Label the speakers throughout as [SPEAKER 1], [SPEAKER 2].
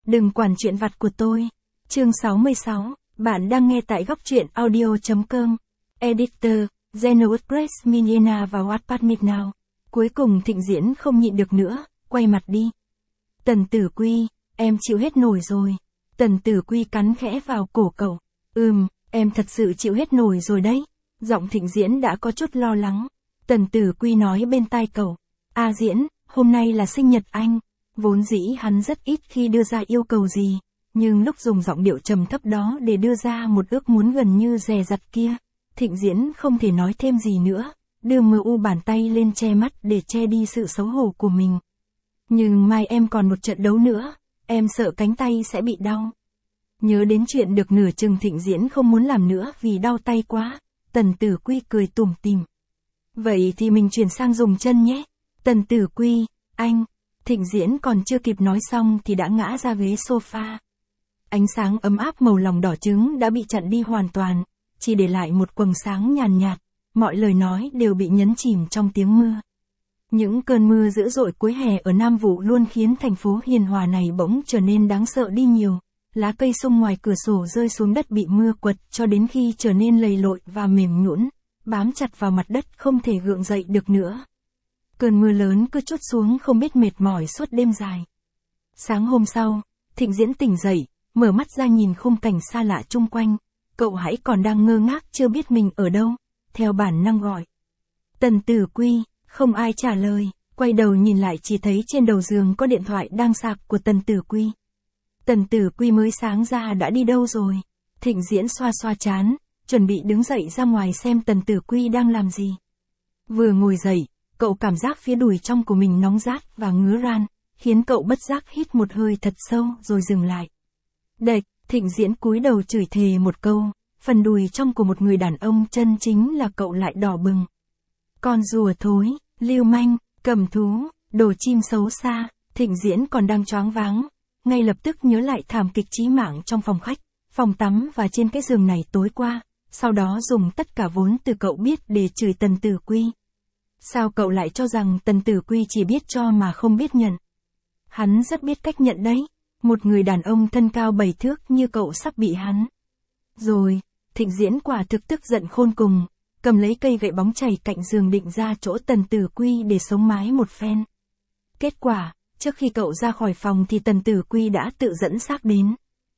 [SPEAKER 1] Đừng quản chuyện vặt của tôi. Chương 66, bạn đang nghe tại góc truyện audio.com. Editor, Genius Grace Miniena và Wattpad Midnow. Cuối cùng Thịnh Diễn không nhịn được nữa, quay mặt đi. Tần Tử Quy, em chịu hết nổi rồi. Tần Tử Quy cắn khẽ vào cổ cậu. Em thật sự chịu hết nổi rồi đấy. Giọng Thịnh Diễn đã có chút lo lắng. Tần Tử Quy nói bên tai cậu. A Diễn, hôm nay là sinh nhật anh. Vốn dĩ hắn rất ít khi đưa ra yêu cầu gì, nhưng lúc dùng giọng điệu trầm thấp đó để đưa ra một ước muốn gần như dè dặt kia, Thịnh Diễn không thể nói thêm gì nữa, đưa mờ u bàn tay lên che mắt để che đi sự xấu hổ của mình. Nhưng mai em còn một trận đấu nữa, em sợ cánh tay sẽ bị đau. Nhớ đến chuyện được nửa chừng Thịnh Diễn không muốn làm nữa vì đau tay quá, Tần Tử Quy cười tủm tỉm. Vậy thì mình chuyển sang dùng chân nhé. Tần Tử Quy, anh. Thịnh Diễn còn chưa kịp nói xong thì đã ngã ra ghế sofa. Ánh sáng ấm áp màu lòng đỏ trứng đã bị chặn đi hoàn toàn, chỉ để lại một quầng sáng nhàn nhạt, mọi lời nói đều bị nhấn chìm trong tiếng mưa. Những cơn mưa dữ dội cuối hè ở Nam Vụ luôn khiến thành phố hiền hòa này bỗng trở nên đáng sợ đi nhiều. Lá cây sung ngoài cửa sổ rơi xuống đất bị mưa quật cho đến khi trở nên lầy lội và mềm nhũn, bám chặt vào mặt đất không thể gượng dậy được nữa. Cơn mưa lớn cứ trút xuống không biết mệt mỏi suốt đêm dài. Sáng hôm sau, Thịnh Diễn tỉnh dậy, mở mắt ra nhìn khung cảnh xa lạ chung quanh. Cậu hãy còn đang ngơ ngác chưa biết mình ở đâu, theo bản năng gọi. Tần Tử Quy, không ai trả lời, quay đầu nhìn lại chỉ thấy trên đầu giường có điện thoại đang sạc của Tần Tử Quy. Tần Tử Quy mới sáng ra đã đi đâu rồi? Thịnh Diễn xoa xoa trán, chuẩn bị đứng dậy ra ngoài xem Tần Tử Quy đang làm gì. Vừa ngồi dậy, cậu cảm giác phía đùi trong của mình nóng rát và ngứa ran, khiến cậu bất giác hít một hơi thật sâu rồi dừng lại. Đệch, Thịnh Diễn cúi đầu chửi thề một câu, phần đùi trong của một người đàn ông chân chính là cậu lại đỏ bừng. Con rùa thối, lưu manh, cầm thú, đồ chim xấu xa, Thịnh Diễn còn đang choáng váng, ngay lập tức nhớ lại thảm kịch chí mạng trong phòng khách, phòng tắm và trên cái giường này tối qua, sau đó dùng tất cả vốn từ cậu biết để chửi Tần Tử Quy. Sao cậu lại cho rằng Tần Tử Quy chỉ biết cho mà không biết nhận? Hắn rất biết cách nhận đấy, một người đàn ông thân cao 7 thước như cậu sắp bị hắn. Rồi, Thịnh Diễn quả thực tức giận khôn cùng, cầm lấy cây gậy bóng chày cạnh giường định ra chỗ Tần Tử Quy để sống mái một phen. Kết quả, trước khi cậu ra khỏi phòng thì Tần Tử Quy đã tự dẫn xác đến.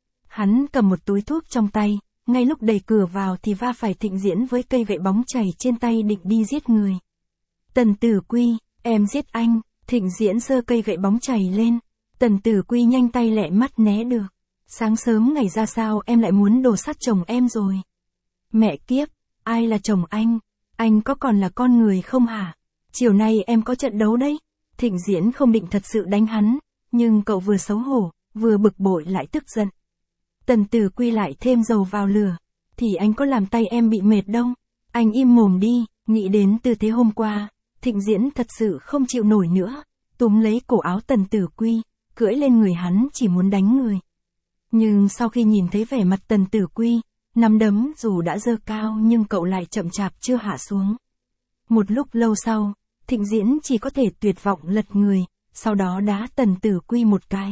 [SPEAKER 1] Hắn cầm một túi thuốc trong tay, ngay lúc đẩy cửa vào thì va phải Thịnh Diễn với cây gậy bóng chày trên tay định đi giết người. Tần Tử Quy, em giết anh. Thịnh Diễn giơ cây gậy bóng chày lên. Tần Tử Quy nhanh tay lẹ mắt né được. Sáng sớm ngày ra sao em lại muốn đồ sát chồng em rồi? Mẹ kiếp, ai là chồng anh? Anh có còn là con người không hả? Chiều nay em có trận đấu đấy. Thịnh Diễn không định thật sự đánh hắn, nhưng cậu vừa xấu hổ, vừa bực bội lại tức giận. Tần Tử Quy lại thêm dầu vào lửa. Thì anh có làm tay em bị mệt đâu. Anh im mồm đi. Nghĩ đến tư thế hôm qua, Thịnh Diễn thật sự không chịu nổi nữa, túm lấy cổ áo Tần Tử Quy, cưỡi lên người hắn chỉ muốn đánh người. Nhưng sau khi nhìn thấy vẻ mặt Tần Tử Quy, nắm đấm dù đã giơ cao nhưng cậu lại chậm chạp chưa hạ xuống. Một lúc lâu sau, Thịnh Diễn chỉ có thể tuyệt vọng lật người, sau đó đá Tần Tử Quy một cái.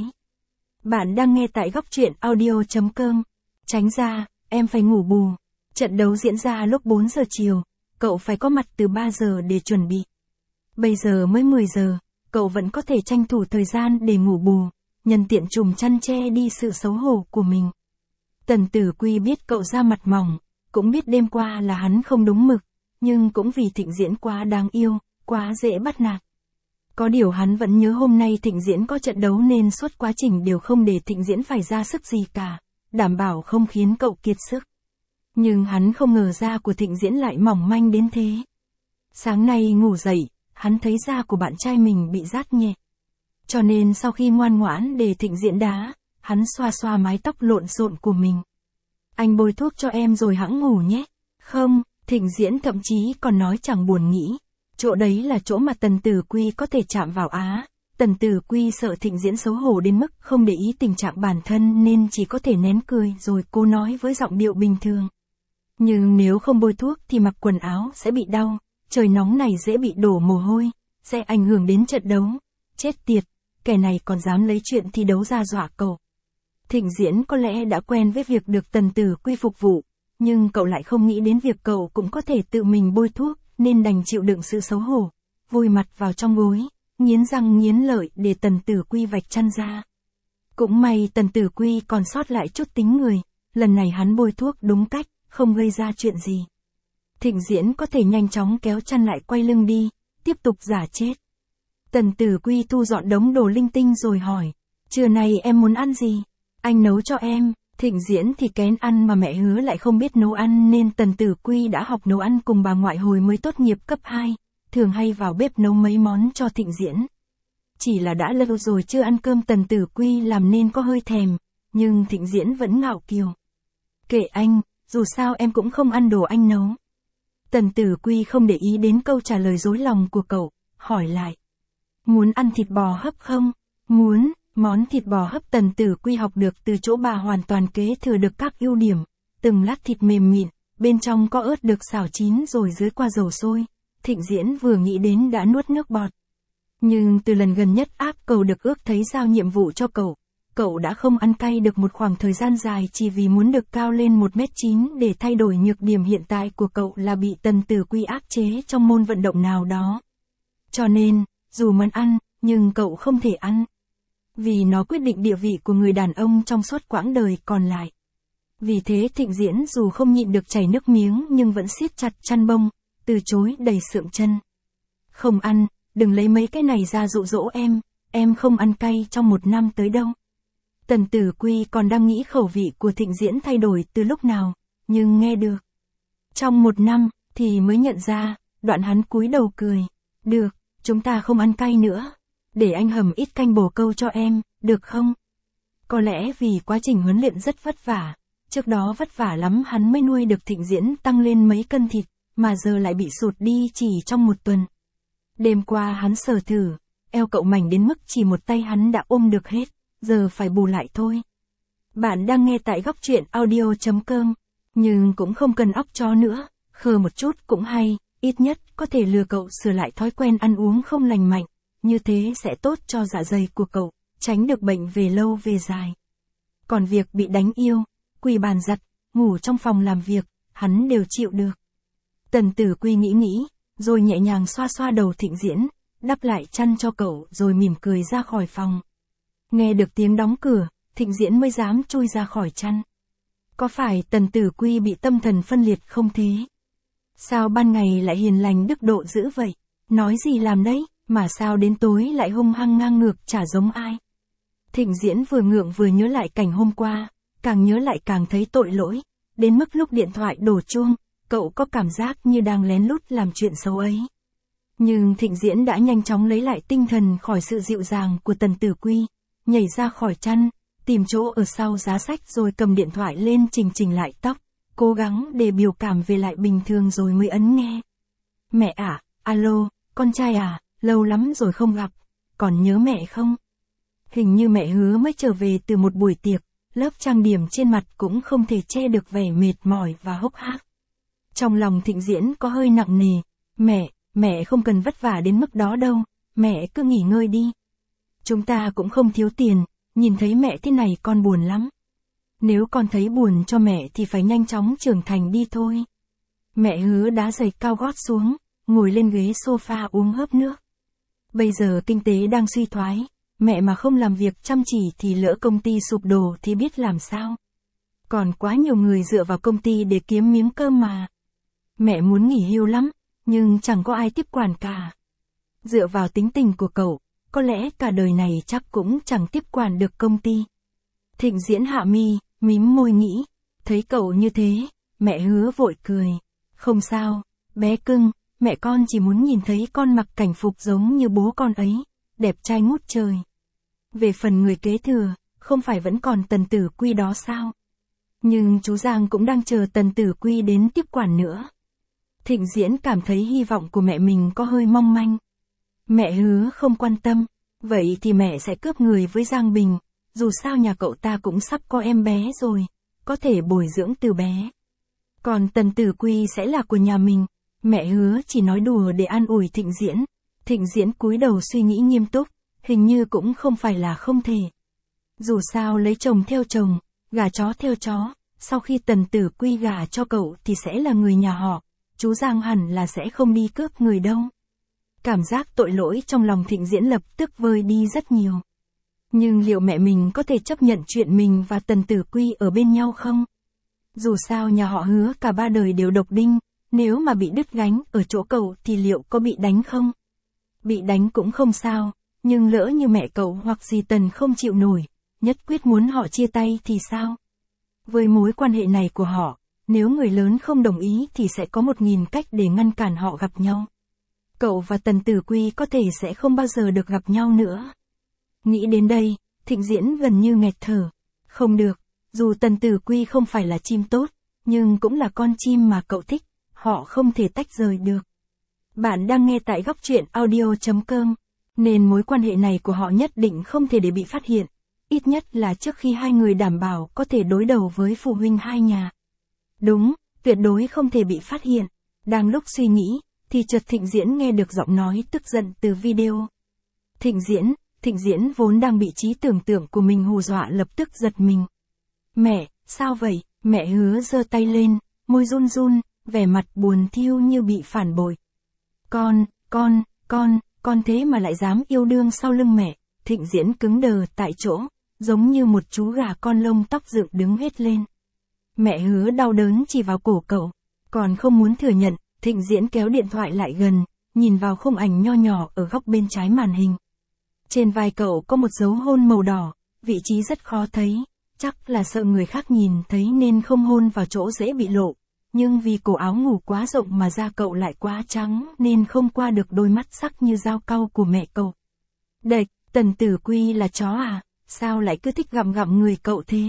[SPEAKER 1] Bạn đang nghe tại góc truyện audio.com. Tránh ra, em phải ngủ bù. Trận đấu diễn ra lúc 4 giờ chiều, cậu phải có mặt từ 3 giờ để chuẩn bị. Bây giờ mới 10 giờ, cậu vẫn có thể tranh thủ thời gian để ngủ bù, nhân tiện trùm chăn che đi sự xấu hổ của mình. Tần Tử Quy biết cậu da mặt mỏng, cũng biết đêm qua là hắn không đúng mực, nhưng cũng vì Thịnh Diễn quá đáng yêu, quá dễ bắt nạt. Có điều hắn vẫn nhớ hôm nay Thịnh Diễn có trận đấu nên suốt quá trình đều không để Thịnh Diễn phải ra sức gì cả, đảm bảo không khiến cậu kiệt sức. Nhưng hắn không ngờ da của Thịnh Diễn lại mỏng manh đến thế. Sáng nay ngủ dậy, hắn thấy da của bạn trai mình bị rát nhẹ. Cho nên sau khi ngoan ngoãn để Thịnh Diễn đá, hắn xoa xoa mái tóc lộn xộn của mình. Anh bôi thuốc cho em rồi hẵng ngủ nhé. Không, Thịnh Diễn thậm chí còn nói chẳng buồn nghĩ. Chỗ đấy là chỗ mà Tần Tử Quy có thể chạm vào á. Tần Tử Quy sợ Thịnh Diễn xấu hổ đến mức không để ý tình trạng bản thân nên chỉ có thể nén cười rồi cố nói với giọng điệu bình thường. Nhưng nếu không bôi thuốc thì mặc quần áo sẽ bị đau, trời nóng này dễ bị đổ mồ hôi, sẽ ảnh hưởng đến trận đấu. Chết tiệt, kẻ này còn dám lấy chuyện thi đấu ra dọa cậu. Thịnh Diễn có lẽ đã quen với việc được Tần Tử Quy phục vụ, nhưng cậu lại không nghĩ đến việc cậu cũng có thể tự mình bôi thuốc, nên đành chịu đựng sự xấu hổ, vùi mặt vào trong gối, nghiến răng nghiến lợi để Tần Tử Quy vạch chăn ra. Cũng may Tần Tử Quy còn sót lại chút tính người, lần này hắn bôi thuốc đúng cách, không gây ra chuyện gì. Thịnh Diễn có thể nhanh chóng kéo chăn lại quay lưng đi, tiếp tục giả chết. Tần Tử Quy thu dọn đống đồ linh tinh rồi hỏi, trưa nay em muốn ăn gì? Anh nấu cho em. Thịnh Diễn thì kén ăn mà mẹ Hứa lại không biết nấu ăn nên Tần Tử Quy đã học nấu ăn cùng bà ngoại hồi mới tốt nghiệp cấp 2, thường hay vào bếp nấu mấy món cho Thịnh Diễn. Chỉ là đã lâu rồi chưa ăn cơm Tần Tử Quy làm nên có hơi thèm, nhưng Thịnh Diễn vẫn ngạo kiều. Kệ anh, dù sao em cũng không ăn đồ anh nấu. Tần Tử Quy không để ý đến câu trả lời dối lòng của cậu, hỏi lại. Muốn ăn thịt bò hấp không? Muốn. Món thịt bò hấp Tần Tử Quy học được từ chỗ bà hoàn toàn kế thừa được các ưu điểm, từng lát thịt mềm mịn, bên trong có ớt được xào chín rồi dưới qua dầu sôi. Thịnh Diễn vừa nghĩ đến đã nuốt nước bọt. Nhưng từ lần gần nhất ác cầu được ước thấy giao nhiệm vụ cho cậu đã không ăn cay được một khoảng thời gian dài chỉ vì muốn được cao lên 1m9 để thay đổi nhược điểm hiện tại của cậu là bị Tần Tử Quy áp chế trong môn vận động nào đó. Cho nên, dù muốn ăn, nhưng cậu không thể ăn. Vì nó quyết định địa vị của người đàn ông trong suốt quãng đời còn lại. Vì thế Thịnh Diễn dù không nhịn được chảy nước miếng nhưng vẫn siết chặt chăn bông, từ chối đầy sượng chân. Không ăn, đừng lấy mấy cái này ra dụ dỗ em không ăn cay trong 1 năm tới đâu. Tần Tử Quy còn đang nghĩ khẩu vị của Thịnh Diễn thay đổi từ lúc nào, nhưng nghe được. Trong 1 năm, thì mới nhận ra, đoạn hắn cúi đầu cười. Được, chúng ta không ăn cay nữa. Để anh hầm ít canh bồ câu cho em, được không? Có lẽ vì quá trình huấn luyện rất vất vả, trước đó vất vả lắm hắn mới nuôi được Thịnh Diễn tăng lên mấy cân thịt, mà giờ lại bị sụt đi chỉ trong 1 tuần. Đêm qua hắn sờ thử, eo cậu mảnh đến mức chỉ một tay hắn đã ôm được hết, giờ phải bù lại thôi. Bạn đang nghe tại góc truyện audio.com, nhưng cũng không cần óc chó nữa, khờ một chút cũng hay, ít nhất có thể lừa cậu sửa lại thói quen ăn uống không lành mạnh. Như thế sẽ tốt cho dạ dày của cậu, tránh được bệnh về lâu về dài. Còn việc bị đánh yêu, quỳ bàn giặt, ngủ trong phòng làm việc, hắn đều chịu được. Tần Tử Quy nghĩ, rồi nhẹ nhàng xoa xoa đầu Thịnh Diễn, đắp lại chăn cho cậu rồi mỉm cười ra khỏi phòng. Nghe được tiếng đóng cửa, Thịnh Diễn mới dám chui ra khỏi chăn. Có phải Tần Tử Quy bị tâm thần phân liệt không thế? Sao ban ngày lại hiền lành đức độ dữ vậy? Nói gì làm đấy? Mà sao đến tối lại hung hăng ngang ngược chả giống ai. Thịnh Diễn vừa ngượng vừa nhớ lại cảnh hôm qua, càng nhớ lại càng thấy tội lỗi, đến mức lúc điện thoại đổ chuông, cậu có cảm giác như đang lén lút làm chuyện xấu ấy. Nhưng Thịnh Diễn đã nhanh chóng lấy lại tinh thần khỏi sự dịu dàng của Tần Tử Quy, nhảy ra khỏi chăn, tìm chỗ ở sau giá sách rồi cầm điện thoại lên chỉnh lại tóc, cố gắng để biểu cảm về lại bình thường rồi mới ấn nghe. Mẹ à, alo, con trai à? Lâu lắm rồi không gặp, còn nhớ mẹ không? Hình như mẹ Hứa mới trở về từ một buổi tiệc, lớp trang điểm trên mặt cũng không thể che được vẻ mệt mỏi và hốc hác. Trong lòng Thịnh Diễn có hơi nặng nề, mẹ không cần vất vả đến mức đó đâu, mẹ cứ nghỉ ngơi đi. Chúng ta cũng không thiếu tiền, nhìn thấy mẹ thế này con buồn lắm. Nếu con thấy buồn cho mẹ thì phải nhanh chóng trưởng thành đi thôi. Mẹ Hứa đá giày cao gót xuống, ngồi lên ghế sofa uống hớp nước. Bây giờ kinh tế đang suy thoái, mẹ mà không làm việc chăm chỉ thì lỡ công ty sụp đổ thì biết làm sao. Còn quá nhiều người dựa vào công ty để kiếm miếng cơm mà. Mẹ muốn nghỉ hưu lắm, nhưng chẳng có ai tiếp quản cả. Dựa vào tính tình của cậu, có lẽ cả đời này chắc cũng chẳng tiếp quản được công ty. Thịnh Diễn hạ mi, mím môi nghĩ, thấy cậu như thế, mẹ Hứa vội cười. Không sao, bé cưng. Mẹ con chỉ muốn nhìn thấy con mặc cảnh phục giống như bố con ấy, đẹp trai ngút trời. Về phần người kế thừa, không phải vẫn còn Tần Tử Quy đó sao? Nhưng chú Giang cũng đang chờ Tần Tử Quy đến tiếp quản nữa. Thịnh Diễn cảm thấy hy vọng của mẹ mình có hơi mong manh. Mẹ Hứa không quan tâm, vậy thì mẹ sẽ cướp người với Giang Bình, dù sao nhà cậu ta cũng sắp có em bé rồi, có thể bồi dưỡng từ bé. Còn Tần Tử Quy sẽ là của nhà mình. Mẹ Hứa chỉ nói đùa để an ủi Thịnh Diễn. Thịnh Diễn cúi đầu suy nghĩ nghiêm túc, hình như cũng không phải là không thể. Dù sao lấy chồng theo chồng, gả chó theo chó, sau khi Tần Tử Quy gả cho cậu thì sẽ là người nhà họ, chú Giang hẳn là sẽ không đi cướp người đâu. Cảm giác tội lỗi trong lòng Thịnh Diễn lập tức vơi đi rất nhiều. Nhưng liệu mẹ mình có thể chấp nhận chuyện mình và Tần Tử Quy ở bên nhau không? Dù sao nhà họ Hứa cả ba đời đều độc đinh, nếu mà bị đứt gánh ở chỗ cậu thì liệu có bị đánh không? Bị đánh cũng không sao, nhưng lỡ như mẹ cậu hoặc dì Tần không chịu nổi, nhất quyết muốn họ chia tay thì sao? Với mối quan hệ này của họ, nếu người lớn không đồng ý thì sẽ có 1000 cách để ngăn cản họ gặp nhau. Cậu và Tần Tử Quy có thể sẽ không bao giờ được gặp nhau nữa. Nghĩ đến đây, Thịnh Diễn gần như nghẹt thở. Không được, dù Tần Tử Quy không phải là chim tốt, nhưng cũng là con chim mà cậu thích, họ không thể tách rời được. Bạn đang nghe tại góc truyện audio.com, nên mối quan hệ này của họ nhất định không thể để bị phát hiện, ít nhất là trước khi hai người đảm bảo có thể đối đầu với phụ huynh hai nhà. Đúng, tuyệt đối không thể bị phát hiện. Đang lúc suy nghĩ, thì chợt Thịnh Diễn nghe được giọng nói tức giận từ video. Thịnh Diễn vốn đang bị trí tưởng tượng của mình hù dọa lập tức giật mình. Mẹ, sao vậy? Mẹ Hứa giơ tay lên, môi run run, vẻ mặt buồn thiu như bị phản bội. Con thế mà lại dám yêu đương sau lưng mẹ. Thịnh Diễn cứng đờ tại chỗ, giống như một chú gà con lông tóc dựng đứng hết lên. Mẹ Hứa đau đớn chỉ vào cổ cậu, còn không muốn thừa nhận, Thịnh Diễn kéo điện thoại lại gần, nhìn vào khung ảnh nho nhỏ ở góc bên trái màn hình. Trên vai cậu có một dấu hôn màu đỏ, vị trí rất khó thấy, chắc là sợ người khác nhìn thấy nên không hôn vào chỗ dễ bị lộ, nhưng vì cổ áo ngủ quá rộng mà da cậu lại quá trắng nên không qua được đôi mắt sắc như dao cau của mẹ cậu. Đệch, Tần Tử Quy là chó à, sao lại cứ thích gặm gặm người cậu thế?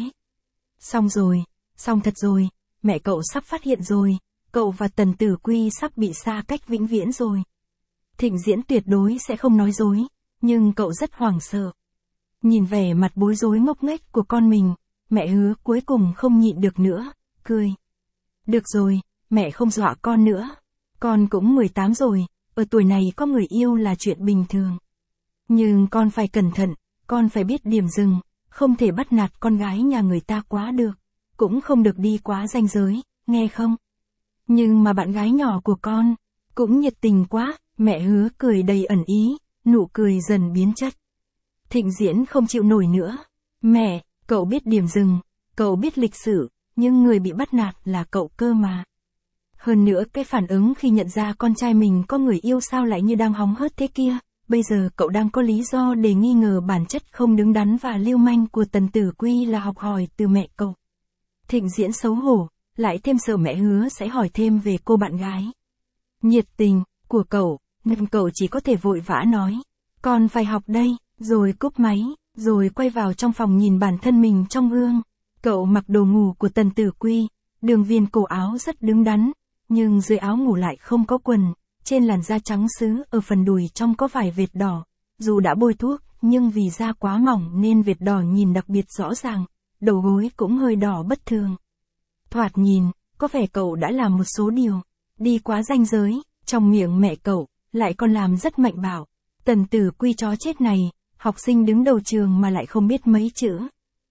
[SPEAKER 1] Xong thật rồi, mẹ cậu sắp phát hiện rồi, cậu và Tần Tử Quy sắp bị xa cách vĩnh viễn rồi. Thịnh Diễn tuyệt đối sẽ không nói dối, nhưng cậu rất hoảng sợ. Nhìn vẻ mặt bối rối ngốc nghếch của con mình, mẹ Hứa cuối cùng không nhịn được nữa, cười. Được rồi, mẹ không dọa con nữa. Con cũng 18 rồi, ở tuổi này có người yêu là chuyện bình thường. Nhưng con phải cẩn thận, con phải biết điểm dừng, không thể bắt nạt con gái nhà người ta quá được, cũng không được đi quá ranh giới, nghe không? Nhưng mà bạn gái nhỏ của con, cũng nhiệt tình quá, mẹ Hứa cười đầy ẩn ý, nụ cười dần biến chất. Thịnh Diễn không chịu nổi nữa. Mẹ, cậu biết điểm dừng, cậu biết lịch sử, nhưng người bị bắt nạt là cậu cơ mà. Hơn nữa cái phản ứng khi nhận ra con trai mình có người yêu sao lại như đang hóng hớt thế kia, bây giờ cậu đang có lý do để nghi ngờ bản chất không đứng đắn và lưu manh của Tần Tử Quy là học hỏi từ mẹ cậu. Thịnh Diễn xấu hổ, lại thêm sợ mẹ Hứa sẽ hỏi thêm về cô bạn gái nhiệt tình của cậu, nên cậu chỉ có thể vội vã nói, con phải học đây, rồi cúp máy, rồi quay vào trong phòng nhìn bản thân mình trong gương. Cậu mặc đồ ngủ của Tần Tử Quy, đường viền cổ áo rất đứng đắn, nhưng dưới áo ngủ lại không có quần, trên làn da trắng sứ ở phần đùi trong có vài vệt đỏ, dù đã bôi thuốc, nhưng vì da quá mỏng nên vệt đỏ nhìn đặc biệt rõ ràng, đầu gối cũng hơi đỏ bất thường. Thoạt nhìn, có vẻ cậu đã làm một số điều, đi quá ranh giới, trong miệng mẹ cậu, lại còn làm rất mạnh bạo. Tần Tử Quy chó chết này, học sinh đứng đầu trường mà lại không biết mấy chữ.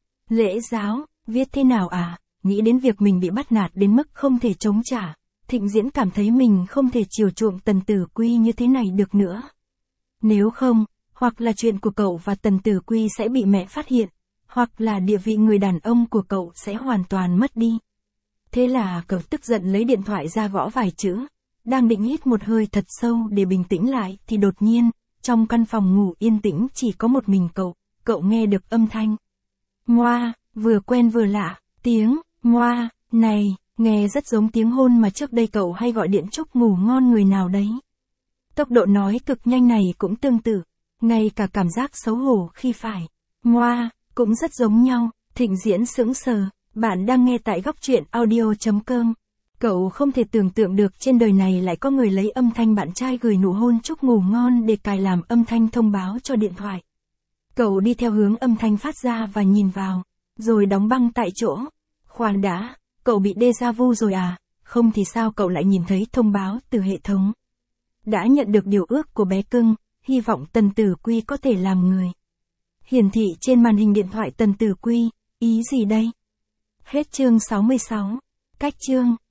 [SPEAKER 1] Lễ giáo, viết thế nào à? Nghĩ đến việc mình bị bắt nạt đến mức không thể chống trả, Thịnh Diễn cảm thấy mình không thể chiều chuộng Tần Tử Quy như thế này được nữa. Nếu không, hoặc là chuyện của cậu và Tần Tử Quy sẽ bị mẹ phát hiện, hoặc là địa vị người đàn ông của cậu sẽ hoàn toàn mất đi. Thế là cậu tức giận lấy điện thoại ra gõ vài chữ, đang định hít một hơi thật sâu để bình tĩnh lại thì đột nhiên, trong căn phòng ngủ yên tĩnh chỉ có một mình cậu nghe được âm thanh. Moa, vừa quen vừa lạ, tiếng, moa, này, nghe rất giống tiếng hôn mà trước đây cậu hay gọi điện chúc ngủ ngon người nào đấy. Tốc độ nói cực nhanh này cũng tương tự, ngay cả cảm giác xấu hổ khi phải. Moa, cũng rất giống nhau. Thịnh Diễn sững sờ, bạn đang nghe tại góc truyện audio.com. Cậu không thể tưởng tượng được trên đời này lại có người lấy âm thanh bạn trai gửi nụ hôn chúc ngủ ngon để cài làm âm thanh thông báo cho điện thoại. Cậu đi theo hướng âm thanh phát ra và nhìn vào, rồi đóng băng tại chỗ. Khoan đã, cậu bị déjà vu rồi à? Không thì sao cậu lại nhìn thấy thông báo từ hệ thống? Đã nhận được điều ước của bé cưng, hy vọng Tần Tử Quy có thể làm người. Hiển thị trên màn hình điện thoại Tần Tử Quy, ý gì đây? Hết chương 66. Cách chương